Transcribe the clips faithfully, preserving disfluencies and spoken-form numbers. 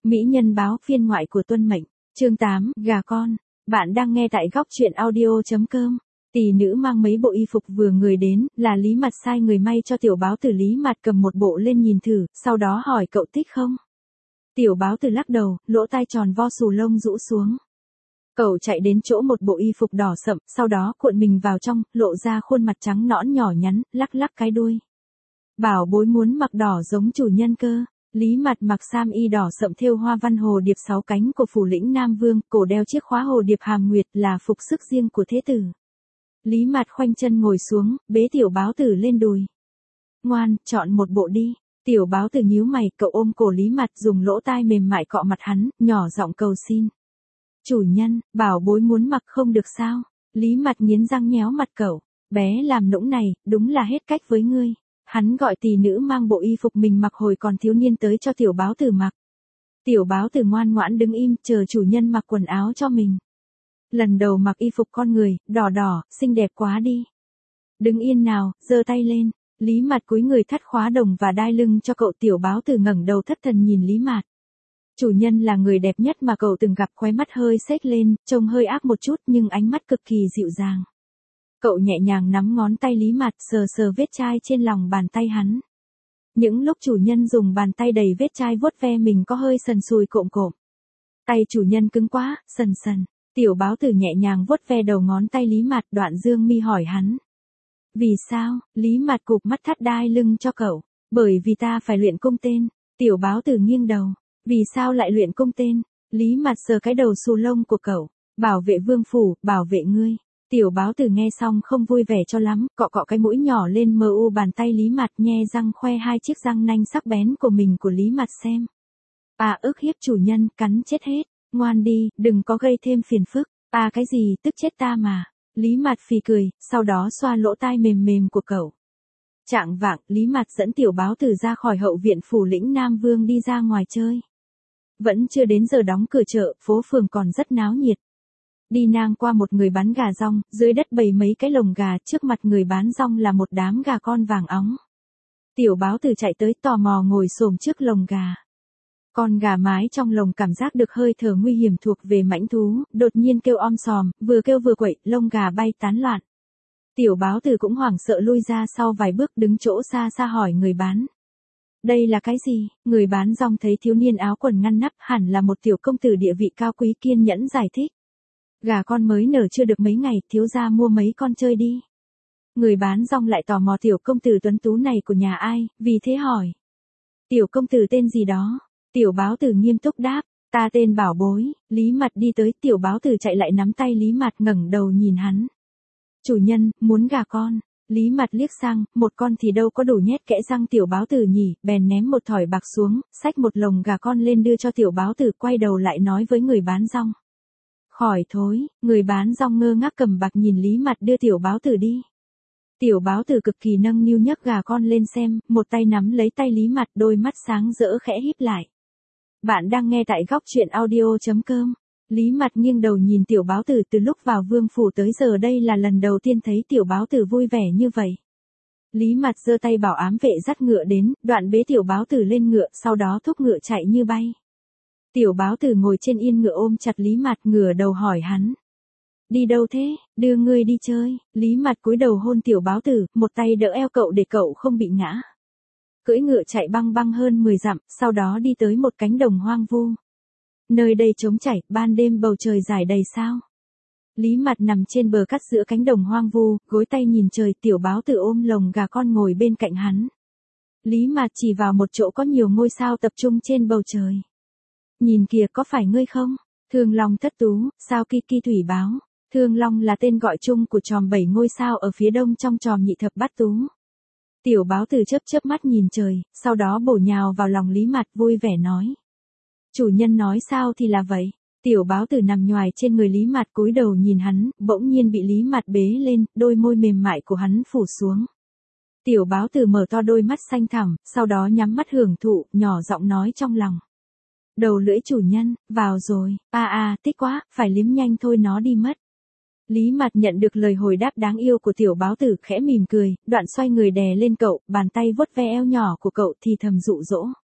Mỹ nhân báo phiên ngoại của Tuân Mệnh, chương tám, gà con. Bạn đang nghe tại góc truyện audio.com. Tỷ nữ mang mấy bộ y phục vừa người đến, là Lý Mạt sai người may cho tiểu báo tử. Lý Mạt cầm một bộ lên nhìn thử, sau đó hỏi cậu thích không? Tiểu báo tử lắc đầu, lỗ tai tròn vo xù lông rũ xuống. Cậu chạy đến chỗ một bộ y phục đỏ sậm, sau đó cuộn mình vào trong, lộ ra khuôn mặt trắng nõn nhỏ nhắn, lắc lắc cái đuôi. Bảo bối muốn mặc đỏ giống chủ nhân cơ. Lý Mạt mặc sam y đỏ sậm thêu hoa văn hồ điệp sáu cánh của phủ lĩnh Nam Vương, cổ đeo chiếc khóa hồ điệp hàm nguyệt, là phục sức riêng của thế tử. Lý Mạt khoanh chân ngồi xuống, bế tiểu báo tử lên đùi. Ngoan, chọn một bộ đi. Tiểu báo tử nhíu mày, cậu ôm cổ Lý Mạt, dùng lỗ tai mềm mại cọ mặt hắn, nhỏ giọng cầu xin. Chủ nhân, bảo bối muốn mặc không được sao? Lý Mạt nghiến răng nhéo mặt cậu. Bé làm nũng này, đúng là hết cách với ngươi. Hắn gọi tỷ nữ mang bộ y phục mình mặc hồi còn thiếu niên tới cho tiểu báo tử mặc. Tiểu báo tử ngoan ngoãn đứng im, chờ chủ nhân mặc quần áo cho mình. Lần đầu mặc y phục con người, đỏ đỏ, xinh đẹp quá đi. Đứng yên nào, giơ tay lên. Lý Mạt cúi người thắt khóa đồng và đai lưng cho cậu. Tiểu báo tử ngẩng đầu thất thần nhìn Lý Mạt. Chủ nhân là người đẹp nhất mà cậu từng gặp, khóe mắt hơi xếch lên, trông hơi ác một chút nhưng ánh mắt cực kỳ dịu dàng. Cậu nhẹ nhàng nắm ngón tay Lý Mạt, sờ sờ vết chai trên lòng bàn tay hắn. Những lúc chủ nhân dùng bàn tay đầy vết chai vuốt ve mình có hơi sần sùi cộm cộm. Tay chủ nhân cứng quá, sần sần. Tiểu báo tử nhẹ nhàng vuốt ve đầu ngón tay Lý Mạt, đoạn dương mi hỏi hắn. Vì sao? Lý Mạt cụp mắt thắt đai lưng cho cậu. Bởi vì ta phải luyện cung tên. Tiểu báo tử nghiêng đầu. Vì sao lại luyện cung tên? Lý Mạt sờ cái đầu xù lông của cậu. Bảo vệ vương phủ, bảo vệ ngươi. Tiểu báo tử nghe xong không vui vẻ cho lắm, cọ cọ cái mũi nhỏ lên mờ u bàn tay Lý Mạt, nhe răng khoe hai chiếc răng nanh sắc bén của mình của Lý Mạt xem. À ức hiếp chủ nhân, cắn chết hết. Ngoan đi, đừng có gây thêm phiền phức. À cái gì, tức chết ta mà. Lý Mạt phì cười, sau đó xoa lỗ tai mềm mềm của cậu. Chạng vạng, Lý Mạt dẫn tiểu báo tử ra khỏi hậu viện phủ lĩnh Nam Vương đi ra ngoài chơi. Vẫn chưa đến giờ đóng cửa chợ, phố phường còn rất náo nhiệt. Đi ngang qua một người bán gà rong, dưới đất bày mấy cái lồng gà, trước mặt người bán rong là một đám gà con vàng óng. Tiểu báo tử chạy tới tò mò ngồi xổm trước lồng gà. Con gà mái trong lồng cảm giác được hơi thở nguy hiểm thuộc về mãnh thú, đột nhiên kêu om sòm, vừa kêu vừa quậy, lông gà bay tán loạn. Tiểu báo tử cũng hoảng sợ lui ra sau vài bước, đứng chỗ xa xa hỏi người bán. Đây là cái gì? Người bán rong thấy thiếu niên áo quần ngăn nắp, hẳn là một tiểu công tử địa vị cao quý, kiên nhẫn giải thích. Gà con mới nở chưa được mấy ngày, thiếu gia mua mấy con chơi đi. Người bán rong lại tò mò tiểu công tử tuấn tú này của nhà ai, vì thế hỏi. Tiểu công tử tên gì đó? Tiểu báo tử nghiêm túc đáp, ta tên Bảo Bối. Lý Mạt đi tới, tiểu báo tử chạy lại nắm tay Lý Mạt, ngẩng đầu nhìn hắn. Chủ nhân, muốn gà con. Lý Mạt liếc sang, một con thì đâu có đủ nhét kẽ răng tiểu báo tử nhỉ, bèn ném một thỏi bạc xuống, xách một lồng gà con lên đưa cho tiểu báo tử, quay đầu lại nói với người bán rong. Khỏi thối, người bán rong ngơ ngác cầm bạc nhìn Lý Mạt đưa tiểu báo tử đi. Tiểu báo tử cực kỳ nâng niu nhấc gà con lên xem, một tay nắm lấy tay Lý Mạt, đôi mắt sáng rỡ khẽ híp lại. Bạn đang nghe tại góc truyện audio.com. Lý Mạt nghiêng đầu nhìn tiểu báo tử, từ lúc vào vương phủ tới giờ đây là lần đầu tiên thấy tiểu báo tử vui vẻ như vậy. Lý Mạt giơ tay bảo ám vệ dắt ngựa đến, đoạn bế tiểu báo tử lên ngựa, sau đó thúc ngựa chạy như bay. Tiểu báo tử ngồi trên yên ngựa ôm chặt Lý Mạt, ngửa đầu hỏi hắn. Đi đâu thế? Đưa ngươi đi chơi. Lý Mạt cúi đầu hôn tiểu báo tử, một tay đỡ eo cậu để cậu không bị ngã. Cưỡi ngựa chạy băng băng hơn mười dặm, sau đó đi tới một cánh đồng hoang vu. Nơi đây trống trải, ban đêm bầu trời rải đầy sao. Lý Mạt nằm trên bờ cát giữa cánh đồng hoang vu, gối tay nhìn trời, tiểu báo tử ôm lồng gà con ngồi bên cạnh hắn. Lý Mạt chỉ vào một chỗ có nhiều ngôi sao tập trung trên bầu trời. Nhìn kìa, có phải ngươi không? Thương Long thất tú, sao kỳ kỳ thủy báo. Thương Long là tên gọi chung của chòm bảy ngôi sao ở phía đông trong chòm nhị thập bát tú. Tiểu báo tử chớp chớp mắt nhìn trời, sau đó bổ nhào vào lòng Lý Mạt, vui vẻ nói. Chủ nhân nói sao thì là vậy. Tiểu báo tử nằm nhoài trên người Lý Mạt, cúi đầu nhìn hắn, bỗng nhiên bị Lý Mạt bế lên, đôi môi mềm mại của hắn phủ xuống. Tiểu báo tử mở to đôi mắt xanh thẳm, sau đó nhắm mắt hưởng thụ, nhỏ giọng nói trong lòng. Đầu lưỡi chủ nhân, vào rồi, a à, a, à, thích quá, phải liếm nhanh thôi nó đi mất. Lý Mạt nhận được lời hồi đáp đáng yêu của tiểu báo tử, khẽ mỉm cười, đoạn xoay người đè lên cậu, bàn tay vuốt ve eo nhỏ của cậu thì thầm dụ dỗ.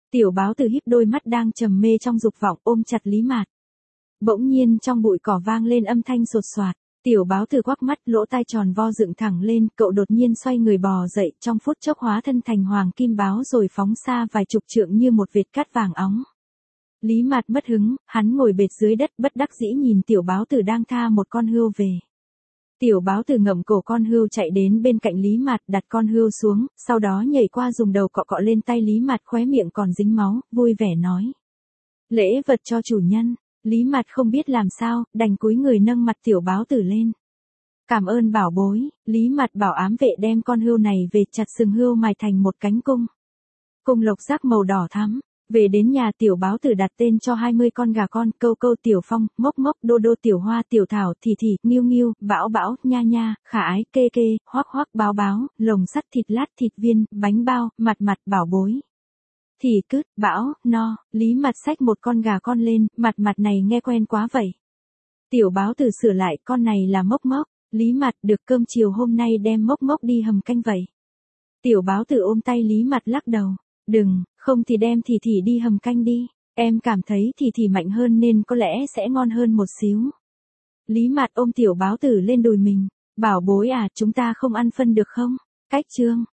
Tiểu báo tử híp đôi mắt đang trầm mê trong dục vọng ôm chặt Lý Mạt. Bỗng nhiên trong bụi cỏ vang lên âm thanh sột soạt. Tiểu báo tử quắc mắt, lỗ tai tròn vo dựng thẳng lên, cậu đột nhiên xoay người bò dậy, trong phút chốc hóa thân thành hoàng kim báo rồi phóng xa vài chục trượng như một vệt cát vàng óng. Lý Mạt mất hứng, hắn ngồi bệt dưới đất bất đắc dĩ nhìn tiểu báo tử đang tha một con hươu về. Tiểu báo tử ngậm cổ con hươu chạy đến bên cạnh Lý Mạt, đặt con hươu xuống, sau đó nhảy qua dùng đầu cọ cọ lên tay Lý Mạt, khóe miệng còn dính máu, vui vẻ nói. Lễ vật cho chủ nhân. Lý Mạt không biết làm sao, đành cúi người nâng mặt tiểu báo tử lên. Cảm ơn bảo bối. Lý Mạt bảo ám vệ đem con hươu này về, chặt sừng hươu mài thành một cánh cung. Cung lộc giác màu đỏ thắm. Về đến nhà tiểu báo tử đặt tên cho hai mươi con gà con, Câu Câu, Tiểu Phong, Mốc Mốc, Đô Đô, Tiểu Hoa, Tiểu Thảo, Thì Thì, Nghiêu Nghiêu, Bão Bão, Nha Nha, Khả Ái, Kê Kê, Hoác Hoác, Báo Báo, Lồng Sắt, Thịt Lát, Thịt Viên, Bánh Bao, Mặt Mặt, Bảo Bối. Thì Cứt, Bão, No. Lý Mạt xách một con gà con lên, Mặt Mặt này nghe quen quá vậy. Tiểu báo tử sửa lại, con này là Mốc Mốc. Lý Mạt, được, cơm chiều hôm nay đem Mốc Mốc đi hầm canh vậy. Tiểu báo tử ôm tay Lý Mạt lắc đầu. Đừng, không thì đem Thì Thì đi hầm canh đi. Em cảm thấy Thì Thì mạnh hơn nên có lẽ sẽ ngon hơn một xíu. Lý Mạt ôm tiểu báo tử lên đùi mình. Bảo bối à, chúng ta không ăn phân được không? Cách chương.